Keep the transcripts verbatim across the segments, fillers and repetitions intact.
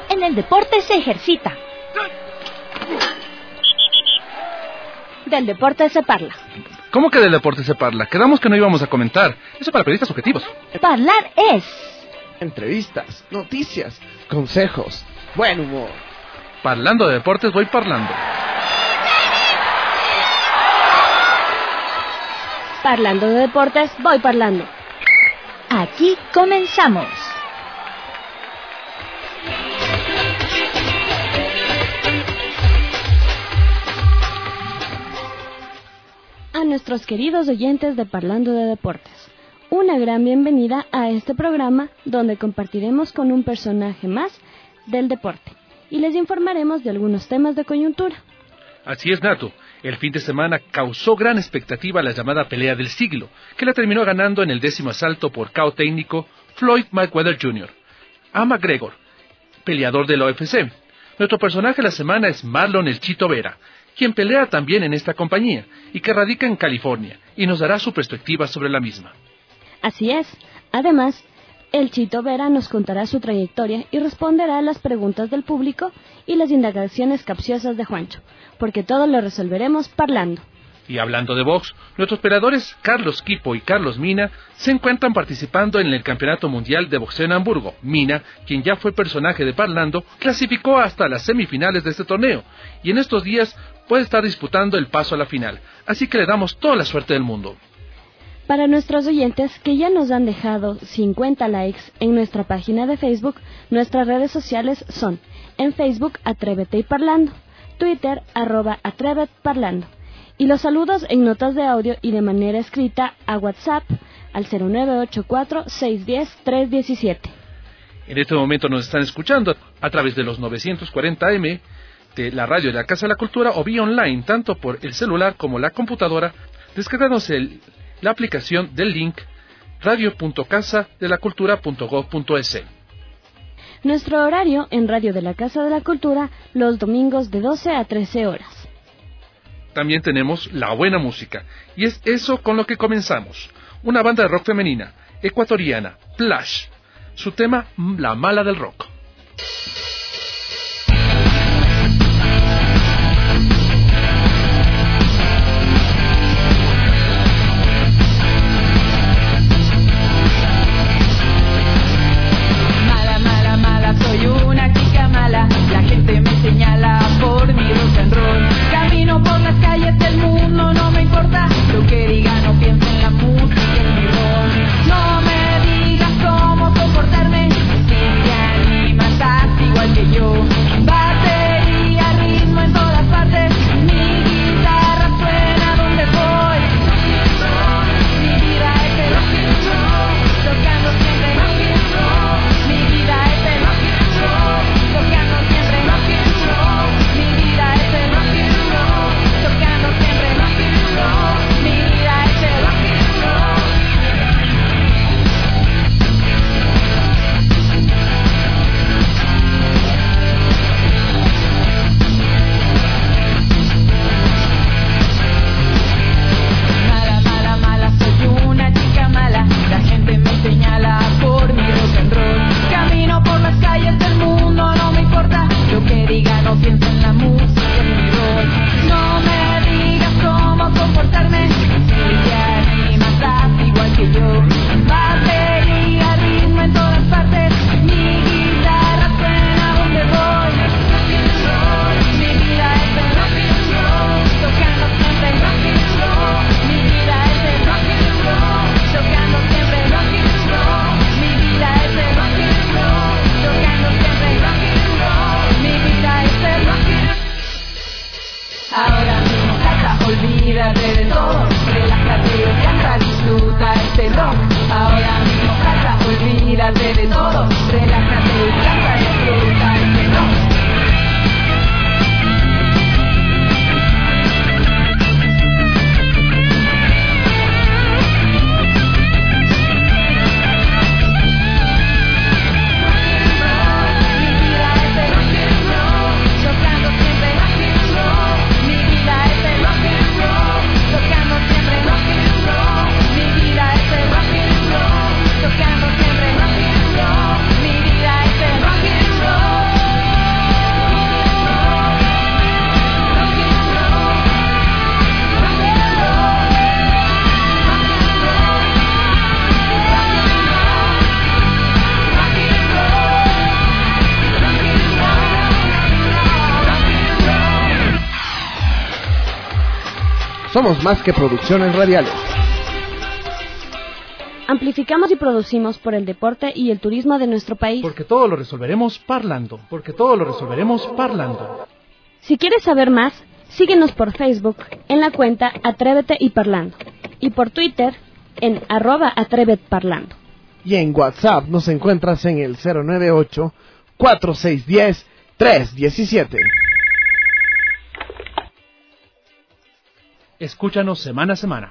en el deporte se ejercita. Del deporte se parla. ¿Cómo que del deporte se parla? Quedamos que no íbamos a comentar. Eso para periodistas objetivos. Parlar es... entrevistas, noticias, consejos, buen humor. Parlando de deportes, voy parlando. Parlando de deportes, voy parlando. Aquí comenzamos. A nuestros queridos oyentes de Parlando de Deportes, una gran bienvenida a este programa donde compartiremos con un personaje más del deporte y les informaremos de algunos temas de coyuntura. Así es, Nato. El fin de semana causó gran expectativa la llamada pelea del siglo, que la terminó ganando en el décimo asalto por K O técnico Floyd Mayweather junior a McGregor, peleador de la U F C. Nuestro personaje de la semana es Marlon El Chito Vera, quien pelea también en esta compañía y que radica en California, y nos dará su perspectiva sobre la misma. Así es. Además, El Chito Vera nos contará su trayectoria y responderá a las preguntas del público y las indagaciones capciosas de Juancho, porque todo lo resolveremos parlando. Y hablando de box, nuestros peleadores Carlos Quipo y Carlos Mina se encuentran participando en el Campeonato Mundial de Boxeo en Hamburgo. Mina, quien ya fue personaje de Parlando, clasificó hasta las semifinales de este torneo, y en estos días puede estar disputando el paso a la final, así que le damos toda la suerte del mundo. Para nuestros oyentes que ya nos han dejado cincuenta likes en nuestra página de Facebook, nuestras redes sociales son en Facebook Atrévete y Parlando, Twitter arroba Atrévete Parlando, y los saludos en notas de audio y de manera escrita a WhatsApp al cero nueve ocho cuatro, seis uno cero, tres uno siete. En este momento nos están escuchando a través de los novecientos cuarenta A M de la radio de la Casa de la Cultura o vía online, tanto por el celular como la computadora, descargándose el la aplicación del link radio punto casa de la cultura punto gob punto es. Nuestro horario en Radio de la Casa de la Cultura los domingos de doce a trece horas. También tenemos la buena música, y es eso con lo que comenzamos. Una banda de rock femenina, ecuatoriana, Plash. Su tema, La Mala del Rock. La gente me señala por mi rock and roll. Camino por las calles del mundo, no me importa lo que diga, no pienso en la música y en mi rol. No me digas cómo comportarme, si te animas a sigo Somos más que producciones radiales. Amplificamos y producimos por el deporte y el turismo de nuestro país. Porque todo lo resolveremos parlando. Porque todo lo resolveremos parlando. Si quieres saber más, síguenos por Facebook en la cuenta Atrévete y Parlando. Y por Twitter en arroba atrevetparlando. Y en WhatsApp nos encuentras en el cero nueve ocho, cuatro seis uno cero, tres uno siete. Escúchanos semana a semana.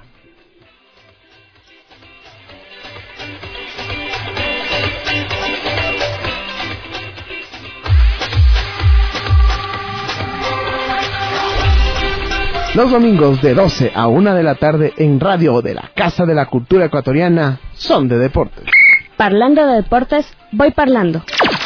Los domingos de doce a una de la tarde en Radio de la Casa de la Cultura Ecuatoriana son de deportes. Parlando de deportes, voy parlando.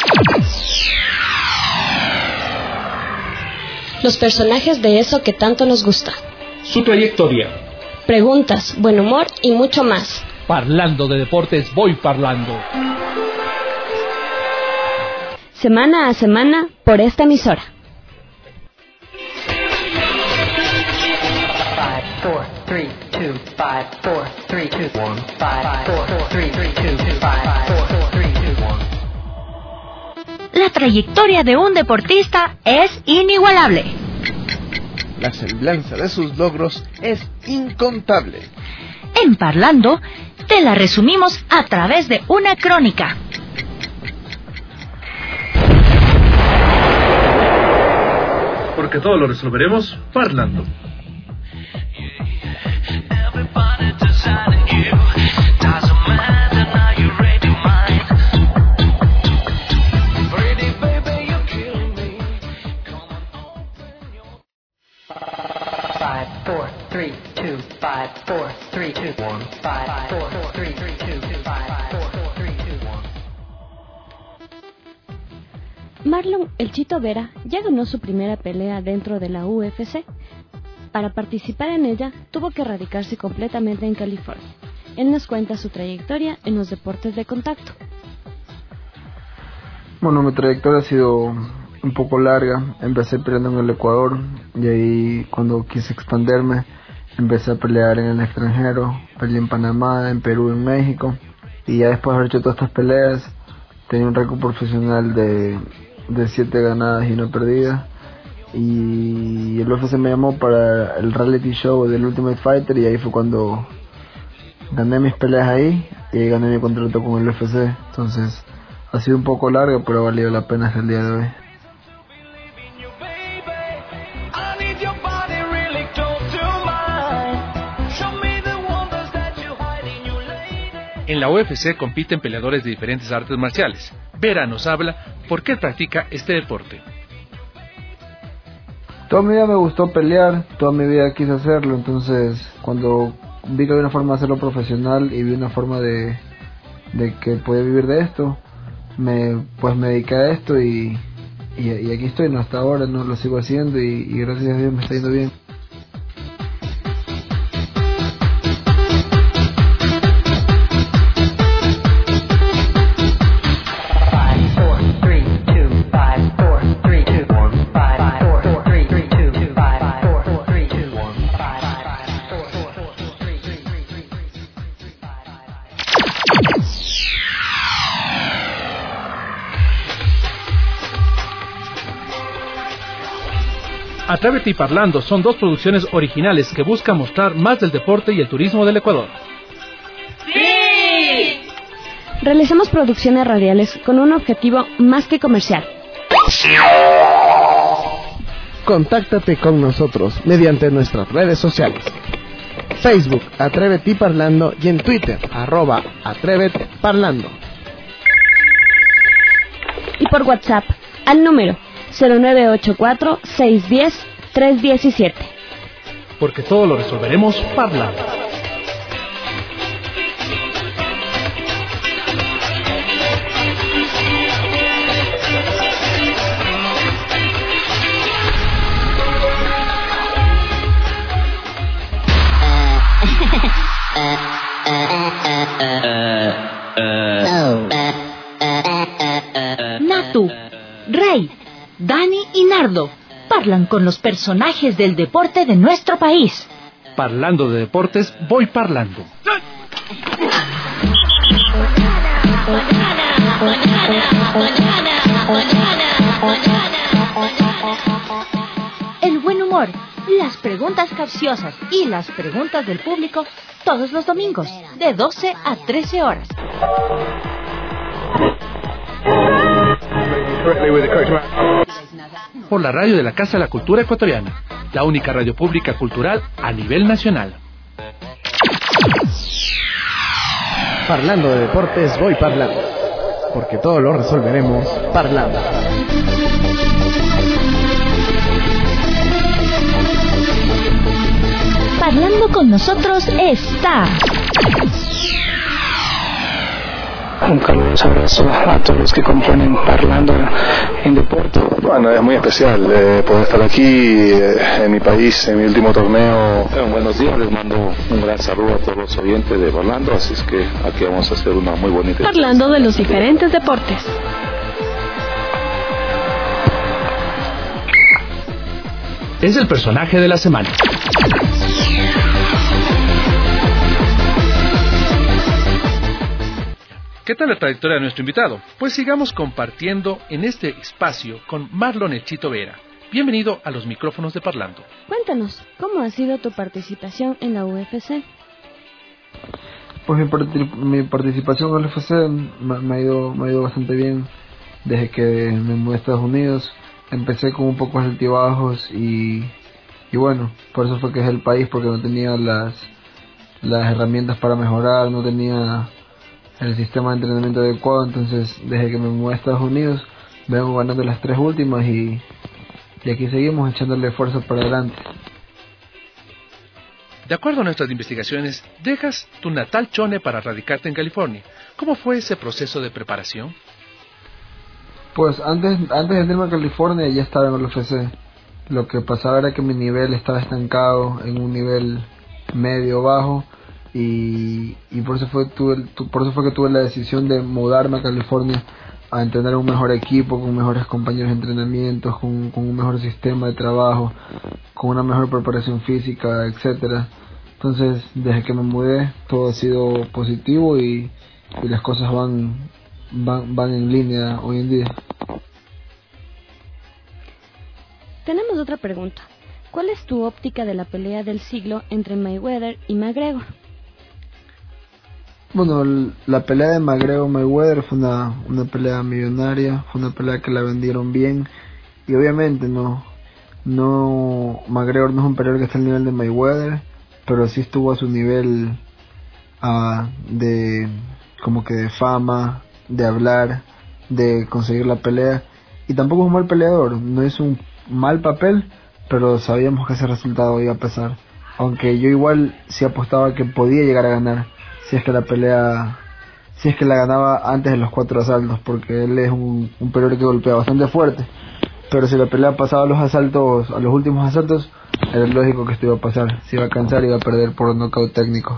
Los personajes de eso que tanto nos gusta. Su trayectoria. Preguntas, buen humor y mucho más. Parlando de deportes, voy parlando. Semana a semana por esta emisora. Four, three, two, five, four, three, two, one, five, four, three, two, five, four, three, two, one. La trayectoria de un deportista es inigualable. La semblanza de sus logros es incontable. En Parlando, te la resumimos a través de una crónica. Porque todo lo resolveremos parlando. Five, four, three, two, five, four, three, two, one, five, four, three, two, five, four, three, two, one. Marlon El Chito Vera ya ganó su primera pelea dentro de la U F C. Para participar en ella, tuvo que radicarse completamente en California. Él nos cuenta su trayectoria en los deportes de contacto. Bueno, mi trayectoria ha sido un poco larga. Empecé peleando en el Ecuador y ahí cuando quise expandirme empecé a pelear en el extranjero. Peleé en Panamá, en Perú, en México. Y ya después de haber hecho todas estas peleas, tenía un récord profesional de, de siete ganadas y una perdida. Y el U F C me llamó para el reality show del Ultimate Fighter y ahí fue cuando gané mis peleas ahí y ahí gané mi contrato con el U F C. Entonces ha sido un poco largo, pero ha valido la pena hasta el día de hoy. En la U F C compiten peleadores de diferentes artes marciales. Vera nos habla por qué practica este deporte. Toda mi vida me gustó pelear, toda mi vida quise hacerlo, entonces cuando vi que había una forma de hacerlo profesional y vi una forma de, de que podía vivir de esto, me pues me dediqué a esto y, y, y aquí estoy, no hasta ahora no lo sigo haciendo y, y gracias a Dios me está yendo bien. Atrévete y Parlando son dos producciones originales que buscan mostrar más del deporte y el turismo del Ecuador. ¡Sí! Realizamos producciones radiales con un objetivo más que comercial. Contáctate con nosotros mediante nuestras redes sociales. Facebook, Atrévete y Parlando, y en Twitter, arroba Atrévete Parlando. Y por WhatsApp, al número cero nueve ocho cuatro, seis uno cero, tres uno siete. Porque todo lo resolveremos parlando. Natu, Rey, Dani y Nardo hablan con los personajes del deporte de nuestro país. Parlando de deportes, voy parlando. El buen humor, las preguntas capciosas y las preguntas del público todos los domingos de doce a trece horas. Por la radio de la Casa de la Cultura Ecuatoriana, la única radio pública cultural a nivel nacional. Parlando de deportes, voy parlando, porque todo lo resolveremos parlando. Parlando con nosotros está... Un caluroso abrazo a todos los que componen Parlando en Deporte. Bueno, es muy especial eh, poder estar aquí eh, en mi país, en mi último torneo. Bueno, buenos días, les mando un gran saludo a todos los oyentes de Parlando, así es que aquí vamos a hacer una muy bonita... Parlando de los diferentes deportes. Es el personaje de la semana. ¿Qué tal la trayectoria de nuestro invitado? Pues sigamos compartiendo en este espacio con Marlon El Chito Vera. Bienvenido a los micrófonos de Parlando. Cuéntanos, ¿cómo ha sido tu participación en la U F C? Pues mi, part- mi participación en la U F C me, me, ha ido, me ha ido bastante bien desde que me mudé a Estados Unidos. Empecé con un poco de altibajos y, y bueno, por eso fue que es el país, porque no tenía las, las herramientas para mejorar, no tenía el sistema de entrenamiento adecuado. Entonces desde que me mudé a Estados Unidos vengo ganando las tres últimas y, y aquí seguimos echándole fuerza para adelante. De acuerdo a nuestras investigaciones, dejas tu natal Chone para radicarte en California. ¿Cómo fue ese proceso de preparación? Pues antes, antes de irme a California ya estaba en el U F C. Lo que pasaba era que mi nivel estaba estancado en un nivel medio bajo. Y, y por eso fue tuve, tu, por eso fue que tuve la decisión de mudarme a California a entrenar un mejor equipo, con mejores compañeros de entrenamiento, con, con un mejor sistema de trabajo, con una mejor preparación física, etcétera. Entonces, desde que me mudé, todo ha sido positivo y, y las cosas van, van van en línea hoy en día. Tenemos otra pregunta. ¿Cuál es tu óptica de la pelea del siglo entre Mayweather y McGregor? Bueno, la pelea de McGregor-Mayweather fue una, una pelea millonaria, fue una pelea que la vendieron bien y obviamente no, no McGregor no es un peleador que está al nivel de Mayweather, pero sí estuvo a su nivel uh, de como que de fama, de hablar, de conseguir la pelea, y tampoco es un mal peleador, no es un mal papel, pero sabíamos que ese resultado iba a pesar, aunque yo igual sí apostaba que podía llegar a ganar si es que la pelea, si es que la ganaba antes de los cuatro asaltos, porque él es un, un peleador que golpea bastante fuerte, pero si la pelea pasaba a los asaltos, a los últimos asaltos, era lógico que esto iba a pasar, se iba a cansar y iba a perder por nocaut técnico.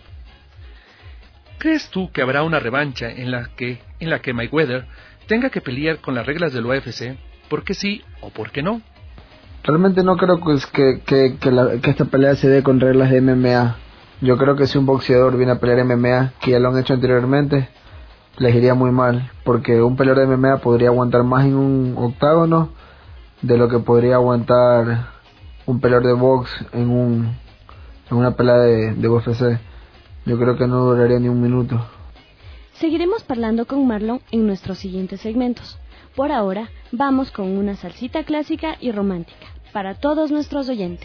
¿Crees tú que habrá una revancha en la que, en la que Mayweather tenga que pelear con las reglas del U F C? ¿Por qué sí o por qué no? Realmente no creo pues, que, que, que, la, que esta pelea se dé con reglas de M M A. Yo creo que si un boxeador viene a pelear M M A, que ya lo han hecho anteriormente, les iría muy mal, porque un peleador de M M A podría aguantar más en un octágono de lo que podría aguantar un peleador de box en un en una pelea de, de U F C. Yo creo que no duraría ni un minuto. Seguiremos parlando con Marlon en nuestros siguientes segmentos. Por ahora, vamos con una salsita clásica y romántica para todos nuestros oyentes.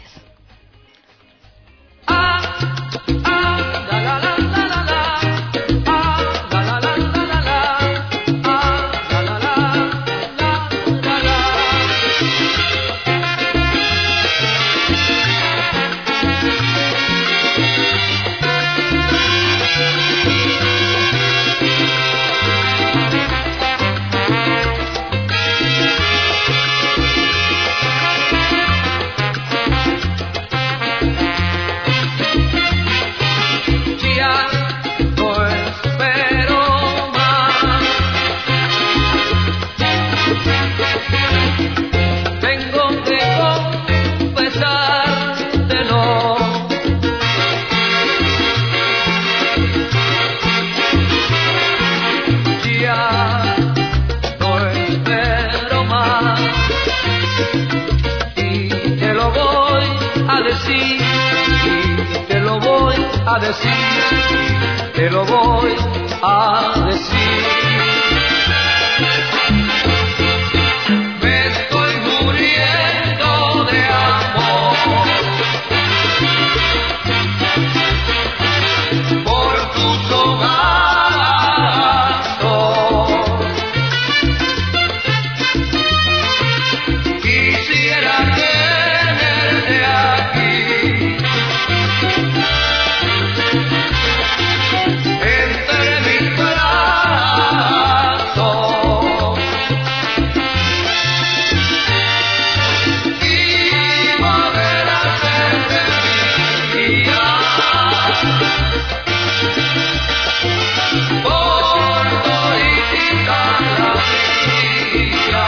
a decir, te lo voy a decir. Me estoy muriendo de amor por tus hogazos. Quisiera tenerte aquí entre mis brazos y poder hacerte mía por toditita la vida.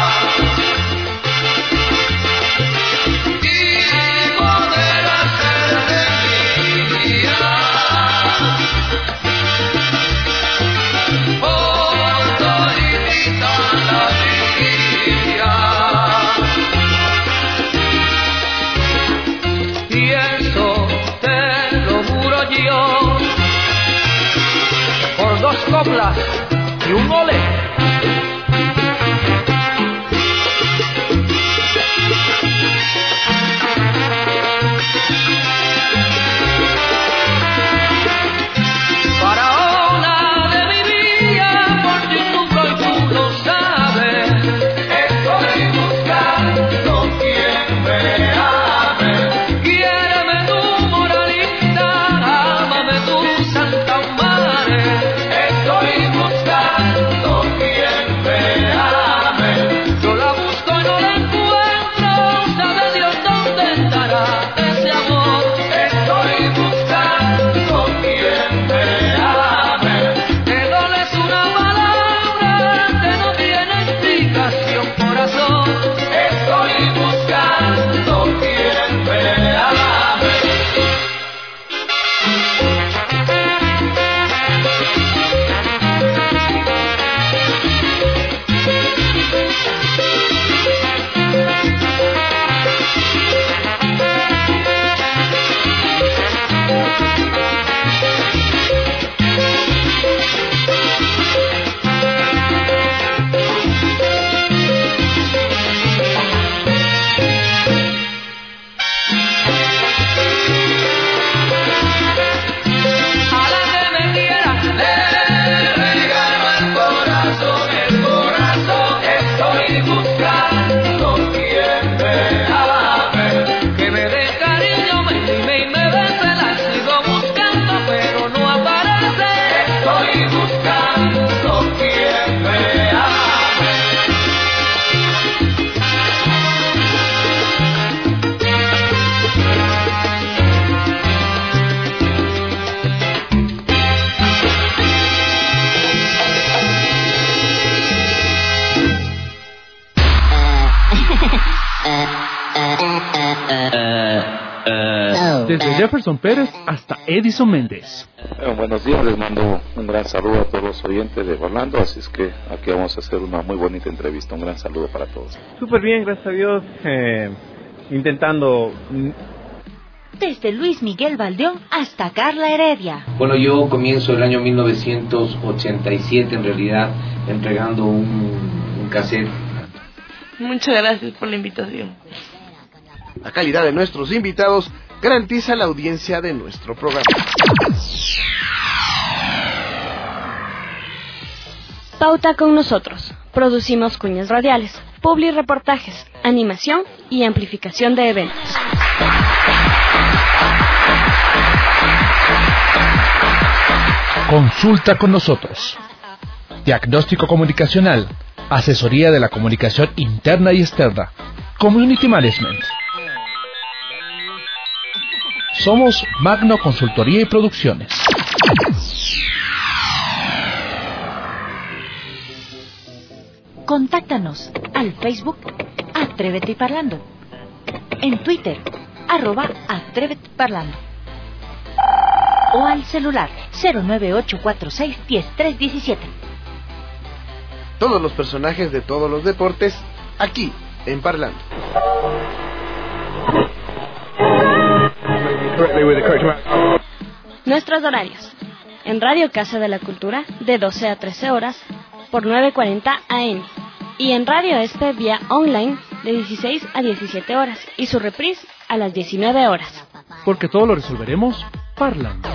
Y eso te lo juro yo, por dos coplas y un ole. Faraona de mi vida, por ti sufro y tú lo sabes. Estoy buscando quien me ame. Quiéreme tú, moralita, ámame tú, Santa Madre. Estoy buscando quien me ame. Yo la busco y no la encuentro, sabe Dios dónde estará ese amor. Estoy buscando quien me ame. Que no es una palabra que no tiene explicación, corazón. Estoy buscando quien me ame. A la que me quiera le regalo el corazón, el corazón. Estoy buscando quien me ame. Que me dé cariño, me mime y me bese. La sigo buscando pero no aparece. Estoy buscando quien me ame. Desde Jefferson Pérez hasta Edison Méndez. Eh, buenos días, les mando un gran saludo a todos los oyentes de Orlando, así es que aquí vamos a hacer una muy bonita entrevista. Un gran saludo para todos. Súper bien, gracias a Dios, eh, intentando... Desde Luis Miguel Valdeón hasta Carla Heredia. Bueno, yo comienzo el año mil novecientos ochenta y siete, en realidad, entregando un, un cassette. Muchas gracias por la invitación. La calidad de nuestros invitados garantiza la audiencia de nuestro programa. Pauta con nosotros. Producimos cuñas radiales, publi reportajes, animación y amplificación de eventos. Consulta con nosotros. Diagnóstico comunicacional, asesoría de la comunicación interna y externa, community management. Somos Magno Consultoría y Producciones. Contáctanos al Facebook Atrévete y Parlando, en Twitter arroba Atrévete Parlando, o al celular cero nueve ocho cuatro seis uno cero tres uno siete. Todos los personajes de todos los deportes aquí en Parlando. Nuestros horarios. En Radio Casa de la Cultura, de doce a trece horas, por nueve cuarenta A M. Y en Radio Este, vía online, de dieciséis a diecisiete horas. Y su reprise a las diecinueve horas. Porque todo lo resolveremos parlando.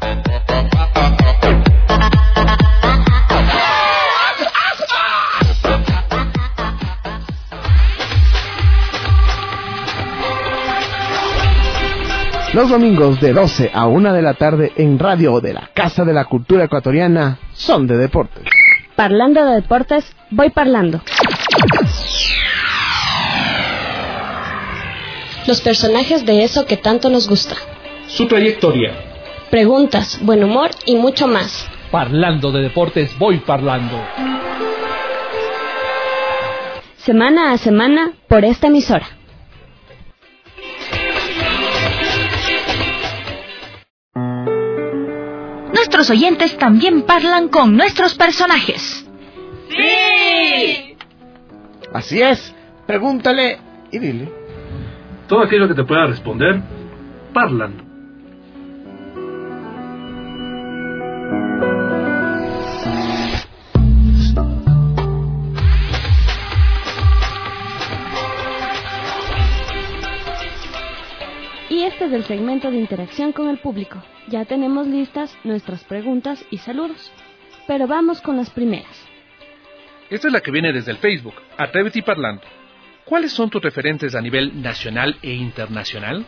Los domingos de doce a una de la tarde en Radio de la Casa de la Cultura Ecuatoriana son de deportes. Parlando de deportes, voy parlando. Los personajes de eso que tanto nos gusta. Su trayectoria. Preguntas, buen humor y mucho más. Parlando de deportes, voy parlando. Semana a semana por esta emisora. Nuestros oyentes también parlan con nuestros personajes. ¡Sí! Así es, pregúntale y dile. Todo aquello que te pueda responder, parlando. Y este es el segmento de interacción con el público. Ya tenemos listas nuestras preguntas y saludos. Pero vamos con las primeras. Esta es la que viene desde el Facebook, Atrévete y Parlando. ¿Cuáles son tus referentes a nivel nacional e internacional?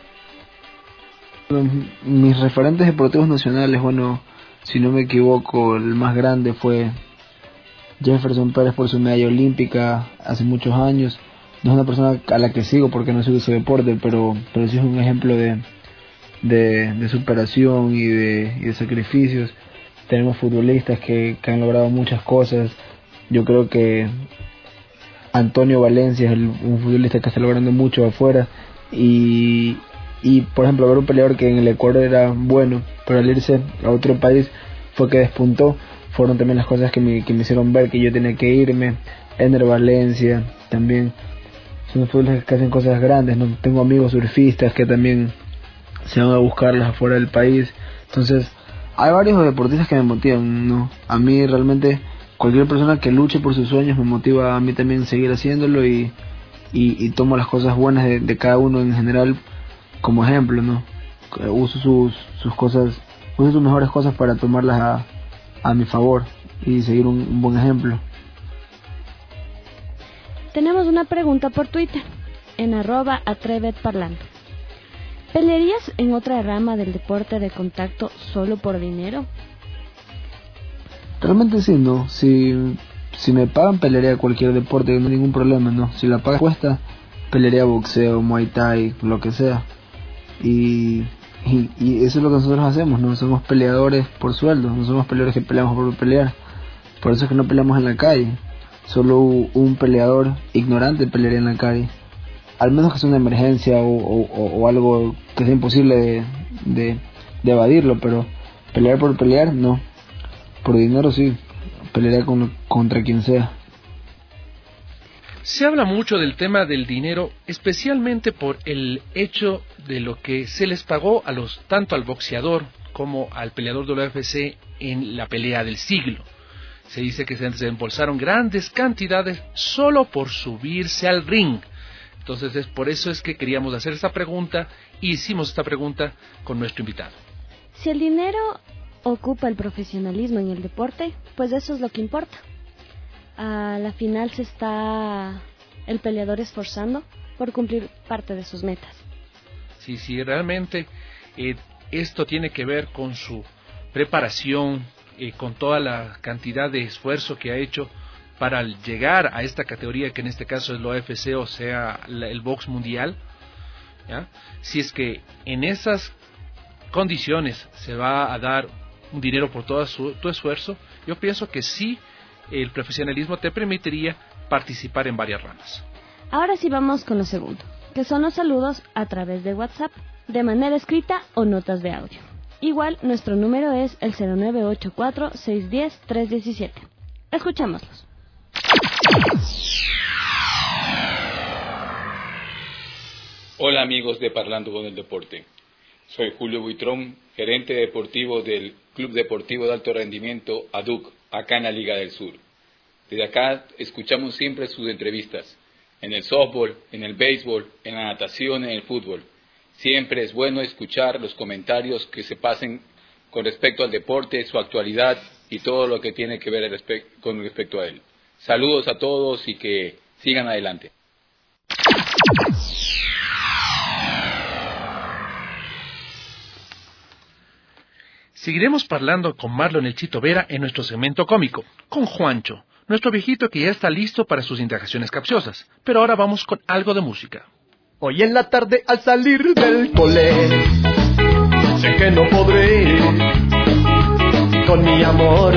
Mis referentes deportivos nacionales, bueno, si no me equivoco, el más grande fue Jefferson Pérez por su medalla olímpica hace muchos años. No es una persona a la que sigo porque no sigo ese deporte, pero, pero sí es un ejemplo de, de, de superación y de, y de sacrificios. Tenemos futbolistas que, que han logrado muchas cosas. Yo creo que Antonio Valencia es el, un futbolista que está logrando mucho afuera. Y, y, por ejemplo, ver un peleador que en el Ecuador era bueno, pero al irse a otro país fue que despuntó. Fueron también las cosas que me, que me hicieron ver que yo tenía que irme. Ender Valencia también. Son futbolistas que hacen cosas grandes, ¿no? Tengo amigos surfistas que también se van a buscarlas afuera del país. Entonces, hay varios deportistas que me motivan, ¿no? A mí realmente cualquier persona que luche por sus sueños me motiva a mí también seguir haciéndolo y, y, y tomo las cosas buenas de, de cada uno en general como ejemplo, ¿no? Uso sus, sus cosas, uso sus mejores cosas para tomarlas a, a mi favor y seguir un, un buen ejemplo. Tenemos una pregunta por Twitter, en arroba atrevetparlando. ¿Pelearías en otra rama del deporte de contacto solo por dinero? Realmente sí, ¿no? Si, si me pagan, pelearía cualquier deporte, no hay ningún problema, ¿no? Si la paga cuesta, pelearía boxeo, muay thai, lo que sea. Y, y, y eso es lo que nosotros hacemos, ¿no? Somos peleadores por sueldo, no somos peleadores que peleamos por pelear. Por eso es que no peleamos en la calle. Solo un peleador ignorante pelearía en la calle. Al menos que sea una emergencia o, o, o algo que sea imposible de, de, de evadirlo, pero pelear por pelear, no. Por dinero sí, pelearía con, contra quien sea. Se habla mucho del tema del dinero, especialmente por el hecho de lo que se les pagó a los tanto al boxeador como al peleador de la U F C en la pelea del siglo. Se dice que se desembolsaron grandes cantidades solo por subirse al ring. Entonces, es por eso es que queríamos hacer esta pregunta y hicimos esta pregunta con nuestro invitado. Si el dinero ocupa el profesionalismo en el deporte, pues eso es lo que importa. A la final se está el peleador esforzando por cumplir parte de sus metas. Sí, sí, realmente eh, esto tiene que ver con su preparación, Eh, con toda la cantidad de esfuerzo que ha hecho para llegar a esta categoría que en este caso es la U F C, o sea, la, el box mundial, ¿ya? Si es que en esas condiciones se va a dar un dinero por todo su, tu esfuerzo, yo pienso que sí, el profesionalismo te permitiría participar en varias ramas. Ahora sí vamos con lo segundo, que son los saludos a través de WhatsApp, de manera escrita o notas de audio. Igual, nuestro número es el cero nueve ocho cuatro, seis uno cero, tres uno siete. Escuchámoslos. Hola amigos de Parlando con el Deporte. Soy Julio Buitrón, gerente deportivo del Club Deportivo de Alto Rendimiento A D U C, acá en la Liga del Sur. Desde acá escuchamos siempre sus entrevistas, en el softball, en el béisbol, en la natación, en el fútbol. Siempre es bueno escuchar los comentarios que se pasen con respecto al deporte, su actualidad y todo lo que tiene que ver con respecto a él. Saludos a todos y que sigan adelante. Seguiremos parlando con Marlon El Chito Vera en nuestro segmento cómico, con Juancho, nuestro viejito que ya está listo para sus indagaciones capciosas. Pero ahora vamos con algo de música. Hoy en la tarde al salir del cole, sé que no podré ir con mi amor,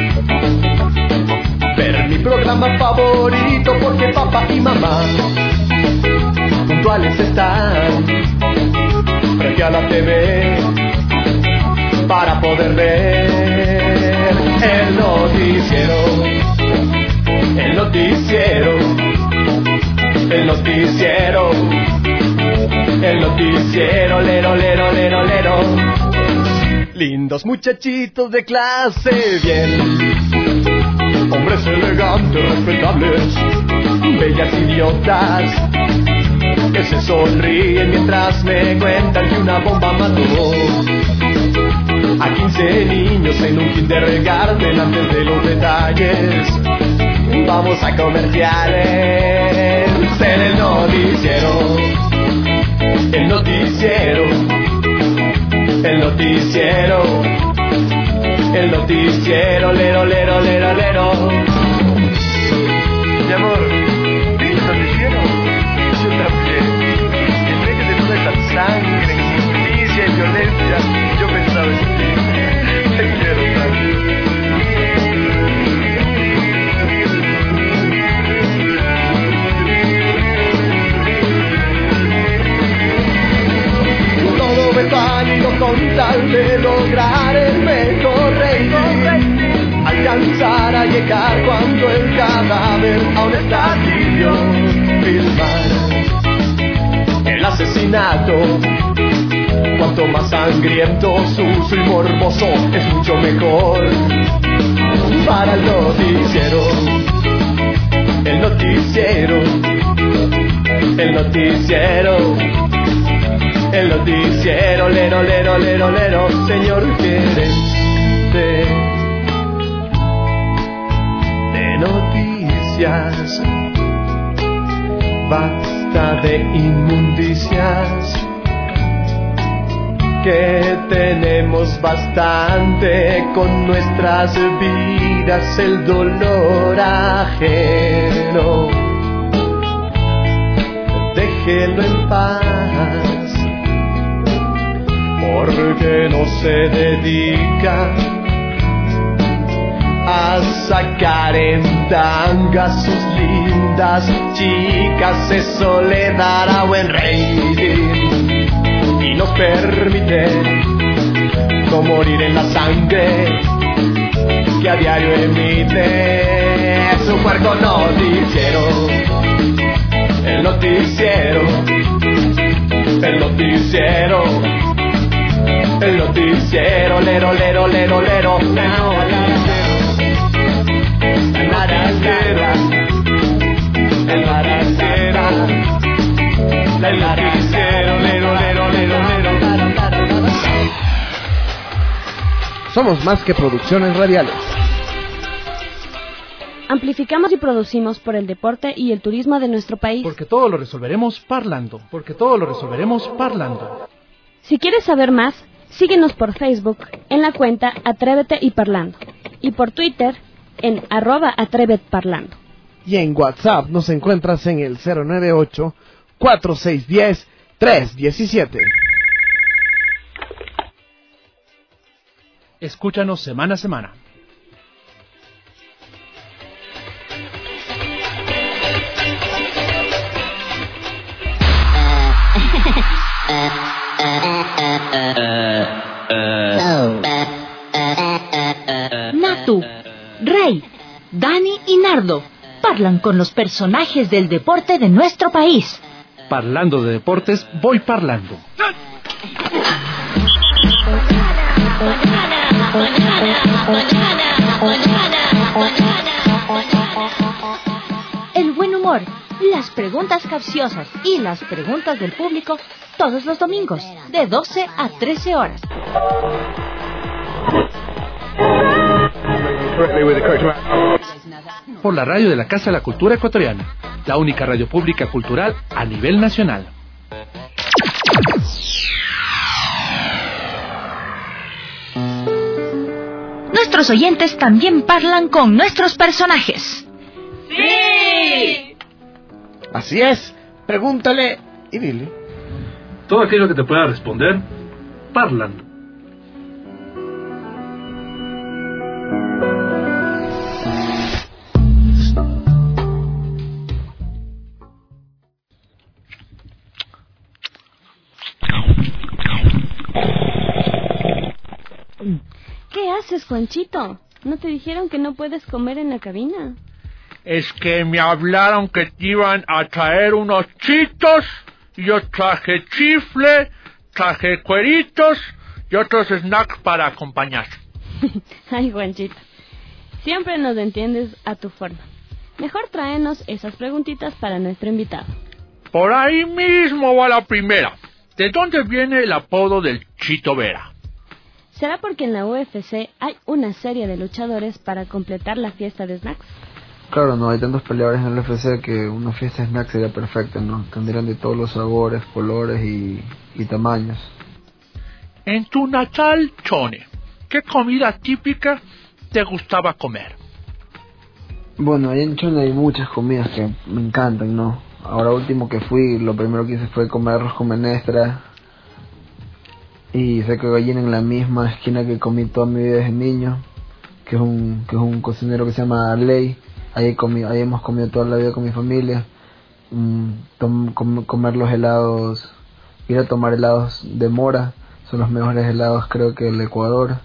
ver mi programa favorito porque papá y mamá puntuales están frente a la T V para poder ver el noticiero, el noticiero, el noticiero, el noticiero, lero, lero, lero, lero. Lindos muchachitos de clase bien, hombres elegantes, respetables, bellas idiotas que se sonríen mientras me cuentan que una bomba mató a quince niños en un kindergarten. Antes de los detalles, vamos a comerciales. En el noticiero, el noticiero, el noticiero, el noticiero, lero, lero, lero, lero. Mi amor, ¿viste el noticiero? Yo también. En medio de toda esa sangre, injusticia y violencia, yo pensaba en ti. Te quiero tanto. Todo es válido con tal de lograr el mejor rating, alcanzar a llegar cuando el cadáver aún está tibio, filmar el asesinato. Cuanto más sangriento, sucio y morboso, es mucho mejor para el noticiero, el noticiero, el noticiero, el noticiero, lero, lero, lero, lero, señor gerente de noticias, basta de inmundicias, que tenemos bastante con nuestras vidas, el dolor ajeno, déjelo en paz, porque no se dedica a sacar en tanga sus lindas chicas, eso le dará buen rating y nos permite no morir en la sangre que a diario emite su puerco noticiero, el noticiero, el noticiero, el noticiero, lero, lero, lero, lero, lero, el noticiero, el noticiero, el noticiero, lero, lero, lero, lero. Somos más que producciones radiales. Amplificamos y producimos por el deporte y el turismo de nuestro país. Porque todo lo resolveremos parlando. Porque todo lo resolveremos parlando. Si quieres saber más, síguenos por Facebook en la cuenta Atrévete y Parlando. Y por Twitter en arroba atrevetparlando. Y en WhatsApp nos encuentras en el cero nueve ocho, cuatro seis uno cero, tres uno siete. Escúchanos semana a semana. Natu, Rey, Dani y Nardo hablan con los personajes del deporte de nuestro país. Parlando de deportes, voy parlando. El buen humor, las preguntas capciosas y las preguntas del público todos los domingos de doce a trece horas. Por la radio de la Casa de la Cultura Ecuatoriana, la única radio pública cultural a nivel nacional. Nuestros oyentes también parlan con nuestros personajes. ¡Sí! Así es, pregúntale y dile. Todo aquello que te pueda responder, parlando. ¿Qué haces, Juanchito? ¿No te dijeron que no puedes comer en la cabina? Es que me hablaron que te iban a traer unos chitos, y yo traje chifle, traje cueritos y otros snacks para acompañar. Ay, Juanchito, siempre nos entiendes a tu forma. Mejor tráenos esas preguntitas para nuestro invitado. Por ahí mismo va la primera. ¿De dónde viene el apodo del Chito Vera? ¿Será porque en la U F C hay una serie de luchadores para completar la fiesta de snacks? Claro, no hay tantos peleadores en el U F C que una fiesta de snacks sería perfecta, ¿no? Tendrían de todos los sabores, colores y, y tamaños. En tu natal Chone, ¿qué comida típica te gustaba comer? Bueno, ahí en Chone hay muchas comidas que me encantan, ¿no? Ahora último que fui, lo primero que hice fue comer arroz con menestra. Y sé que gallina en la misma esquina que comí toda mi vida desde niño, que es un que es un cocinero que se llama Ley. Ahí, comí, ahí hemos comido toda la vida con mi familia. Mm, tom, com, comer los helados, ir a tomar helados de mora, son los mejores helados creo que del Ecuador.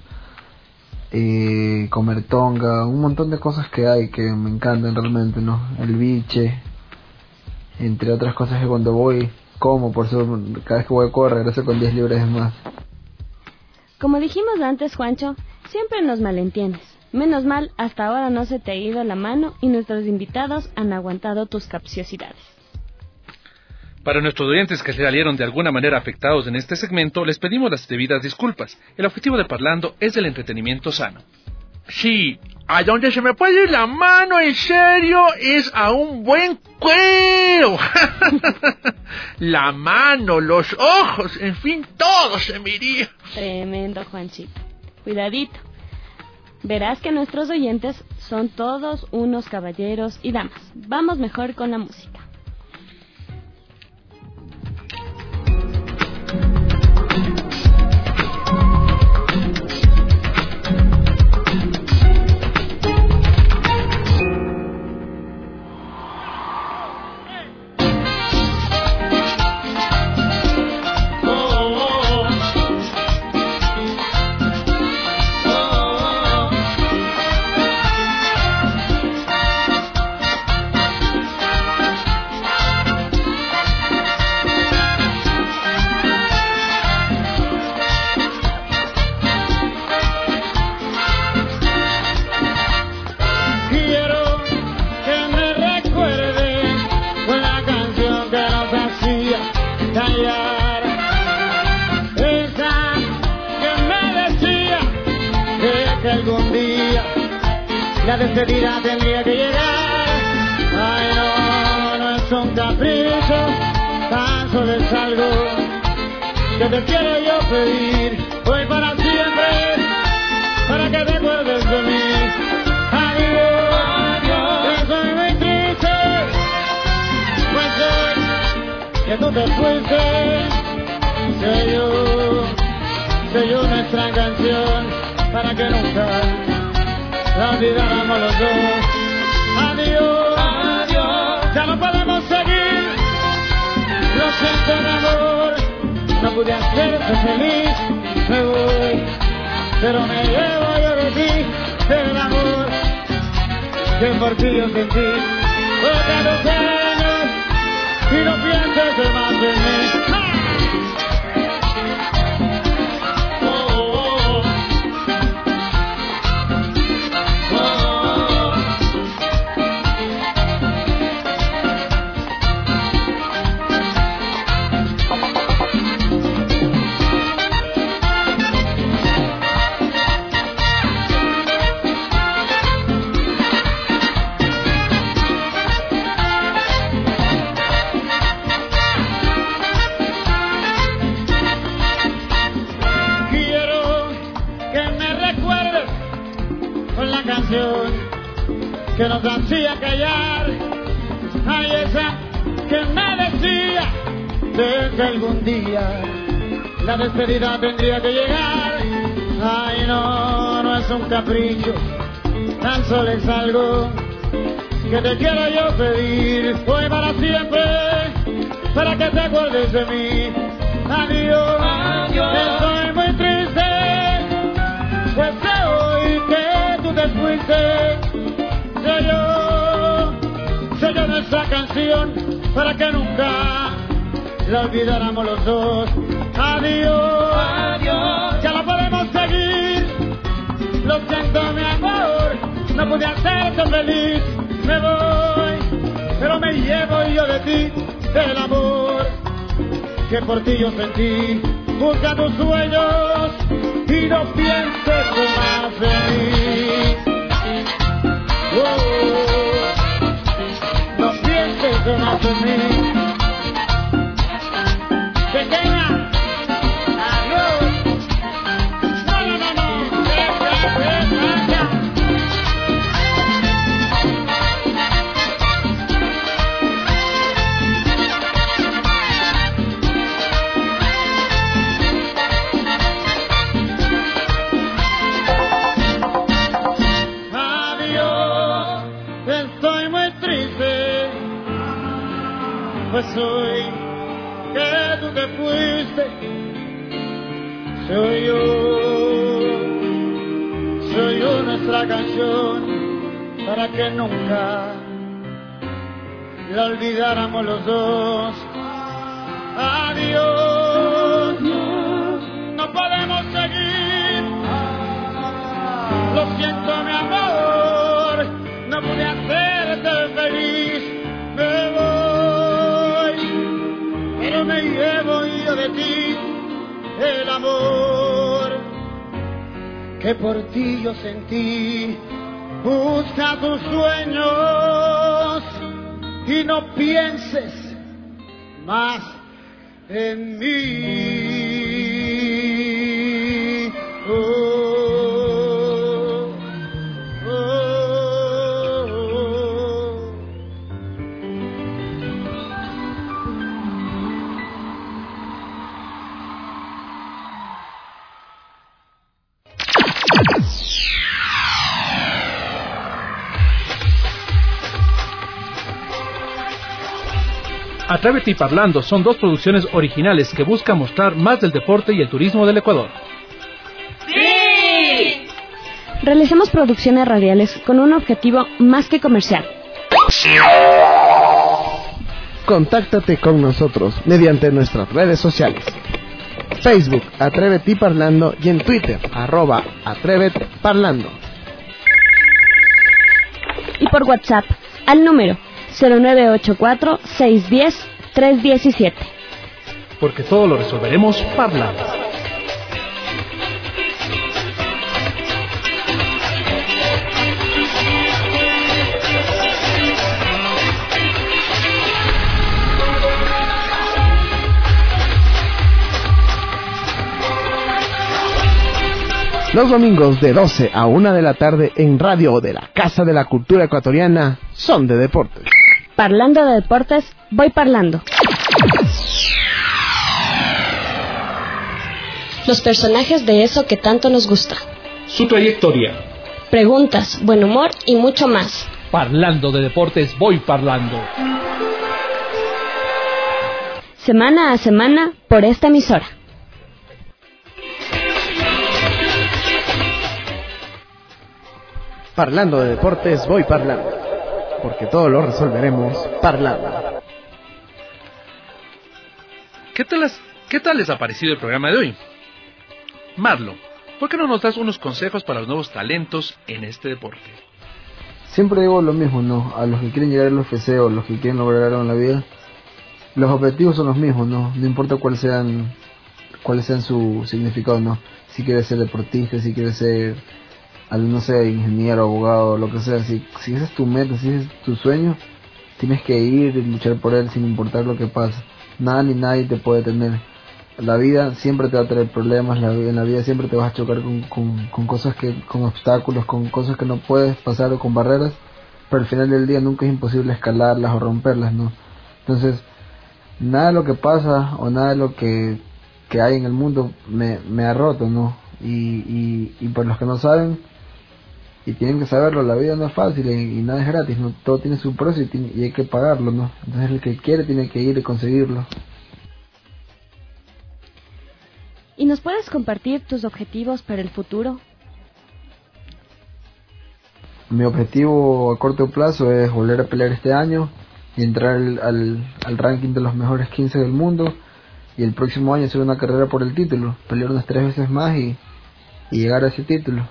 Y comer tonga, un montón de cosas que hay que me encantan realmente, ¿no? El biche, entre otras cosas que cuando voy como, por eso cada vez que voy a correr regreso con diez libras más. Como dijimos antes, Juancho, siempre nos malentiendes. Menos mal, hasta ahora no se te ha ido la mano y nuestros invitados han aguantado tus capciosidades. Para nuestros oyentes que se salieron de alguna manera afectados en este segmento, les pedimos las debidas disculpas. El objetivo de Parlando es el entretenimiento sano. Sí, a donde se me puede ir la mano en serio es a un buen cuero. La mano, los ojos, en fin, todo se me iría. Tremendo, Juanchito. Cuidadito. Verás que nuestros oyentes son todos unos caballeros y damas. Vamos mejor con la música. La despedida tendría que llegar. Ay, no, no es un capricho, tan solo es algo que te quiero yo pedir. Hoy para siempre, para que te acuerdes de mí. Adiós, adiós. Estoy muy triste, pues sé que tú te fuiste. Sé yo, sé yo nuestra canción, para que nunca la olvidáramos los dos. Adiós, adiós. Ya no podemos seguir. Lo siento, mi amor, no pude hacerte feliz. Me voy, pero me llevo yo de ti, del amor que por ti yo sentí. Porque dos años y no pienses más en mí. Oh, oh, oh. que nos hacía callar. Ay, esa que me decía desde algún día la despedida tendría que llegar. Ay, no, no es un capricho, tan solo es algo que te quiero yo pedir. Hoy para siempre, para que te acuerdes de mí. Adiós, adiós. Estoy muy triste, pues de hoy que tú te fuiste. Soy yo, soy yo nuestra canción, para que nunca la olvidáramos los dos. Adiós, adiós. Ya no podemos seguir. Lo siento, mi amor, no pude hacerte feliz. Me voy, pero me llevo yo de ti el amor que por ti yo sentí. Busca tus sueños y no pienses más en mí. Oh, no pienses más en mí. Pequeña, adiós. No, no, no, no, deja, deja, ya. Adiós, estoy muy triste, pues soy que tú te fuiste. Soy yo, soy yo nuestra canción, para que nunca la olvidáramos los dos. Adiós, no podemos seguir. Lo siento, mi amor, no pude hacerte feliz. Me voy, pero me llevo yo de ti el amor que por ti yo sentí. Busca tus sueños y no pienses más en mí. Oh. Atrévete y Parlando son dos producciones originales que buscan mostrar más del deporte y el turismo del Ecuador. ¡Sí! Realizamos producciones radiales con un objetivo más que comercial. Contáctate con nosotros mediante nuestras redes sociales. Facebook, Atrévete y Parlando, y en Twitter, arroba Atrévete Parlando. Y por WhatsApp, al número cero nueve ocho cuatro, seis uno cero, tres uno siete. Porque todo lo resolveremos parlando. Los domingos de doce a una de la tarde en Radio de la Casa de la Cultura Ecuatoriana son de deportes. Parlando de deportes, voy parlando. Los personajes de eso que tanto nos gusta. Su trayectoria. Preguntas, buen humor y mucho más. Parlando de deportes, voy parlando. Semana a semana por esta emisora. Parlando de deportes, voy parlando. Porque todo lo resolveremos parlando. ¿Qué tal, las, ¿Qué tal les ha parecido el programa de hoy? Marlon, ¿por qué no nos das unos consejos para los nuevos talentos en este deporte? Siempre digo lo mismo, ¿no? A los que quieren llegar al U F C o los que quieren lograr algo en la vida, los objetivos son los mismos, ¿no? No importa cuáles sean, cuáles sean su significado, ¿no? Si quieres ser deportista, si quieres ser, no sé, ingeniero, abogado, lo que sea, si, si ese es tu meta, si ese es tu sueño, tienes que ir y luchar por él sin importar lo que pase. Nada ni nadie te puede detener. La vida siempre te va a traer problemas, la, en la vida siempre te vas a chocar con, con, con cosas que, con obstáculos, con cosas que no puedes pasar o con barreras, pero al final del día nunca es imposible escalarlas o romperlas, ¿no? Entonces, nada de lo que pasa o nada de lo que, que hay en el mundo me, me ha roto, ¿no? Y, y, y por los que no saben, y tienen que saberlo, la vida no es fácil y, y nada es gratis, ¿no? Todo tiene su precio y, tiene, y hay que pagarlo, ¿no? Entonces el que quiere tiene que ir y conseguirlo. ¿Y nos puedes compartir tus objetivos para el futuro? Mi objetivo a corto plazo es volver a pelear este año y entrar al, al, al ranking de los mejores quince del mundo, y el próximo año hacer una carrera por el título, pelear unas tres veces más y, y llegar a ese título.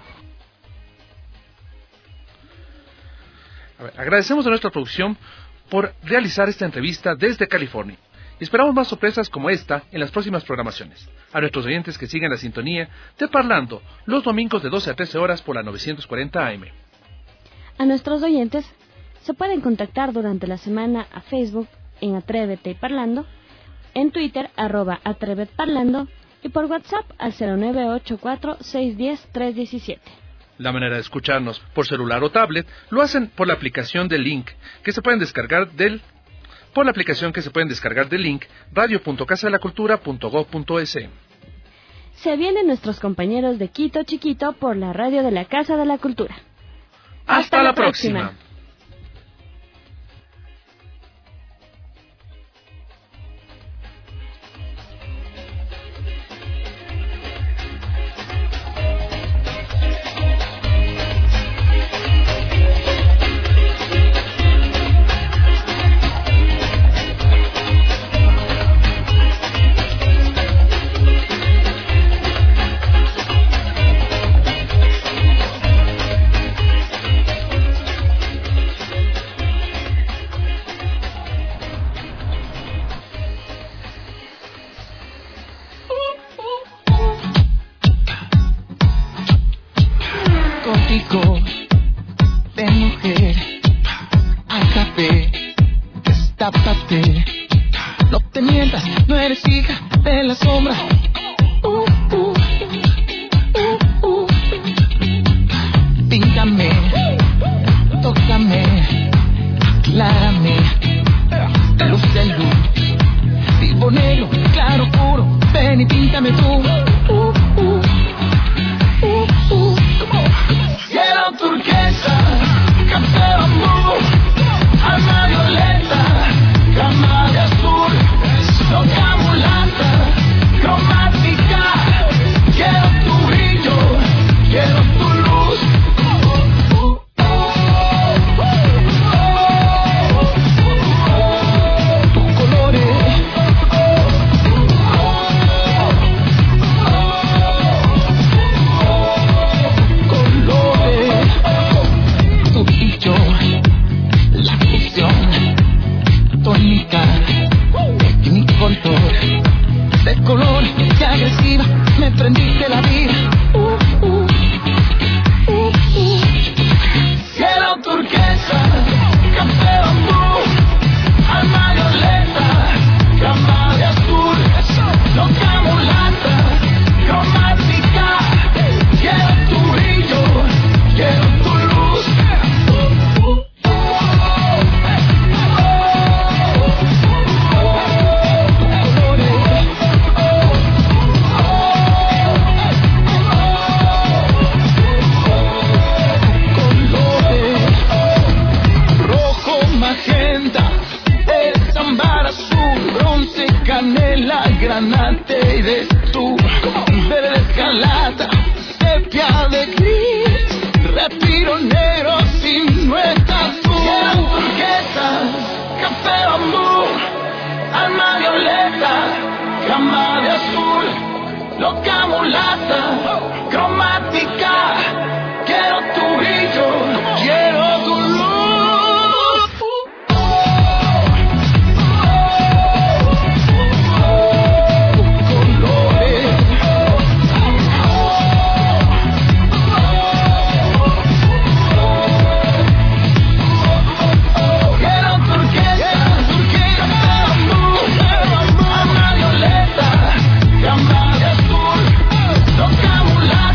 A ver, agradecemos a nuestra producción por realizar esta entrevista desde California. Y esperamos más sorpresas como esta en las próximas programaciones. A nuestros oyentes que siguen la sintonía de Parlando los domingos de doce a trece horas por la novecientos cuarenta A M. A nuestros oyentes se pueden contactar durante la semana a Facebook en Atrévete y Parlando, en Twitter arroba Atrévete Parlando y por WhatsApp al cero nueve ocho cuatro seis uno cero tres uno siete. La manera de escucharnos por celular o tablet lo hacen por la aplicación del link que se pueden descargar del por la aplicación que se pueden descargar del link radio punto casa de la cultura punto gob punto es. Se vienen nuestros compañeros de Quito Chiquito por la radio de la Casa de la Cultura. Hasta, Hasta la, la próxima. próxima. Violeta, cama de azul, lo camula.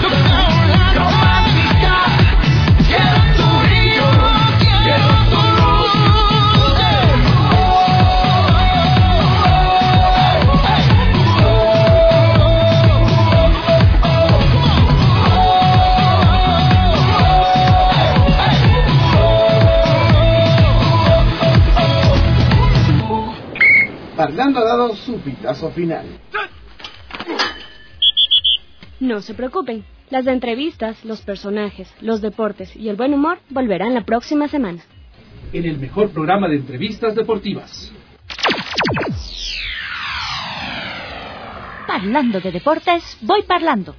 Parlando ha dado su pitazo final. No se preocupen, las entrevistas, los personajes, los deportes y el buen humor volverán la próxima semana. En el mejor programa de entrevistas deportivas. Parlando de deportes, voy parlando.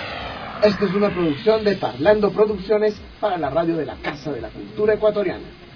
Esta es una producción de Parlando Producciones para la radio de la Casa de la Cultura Ecuatoriana.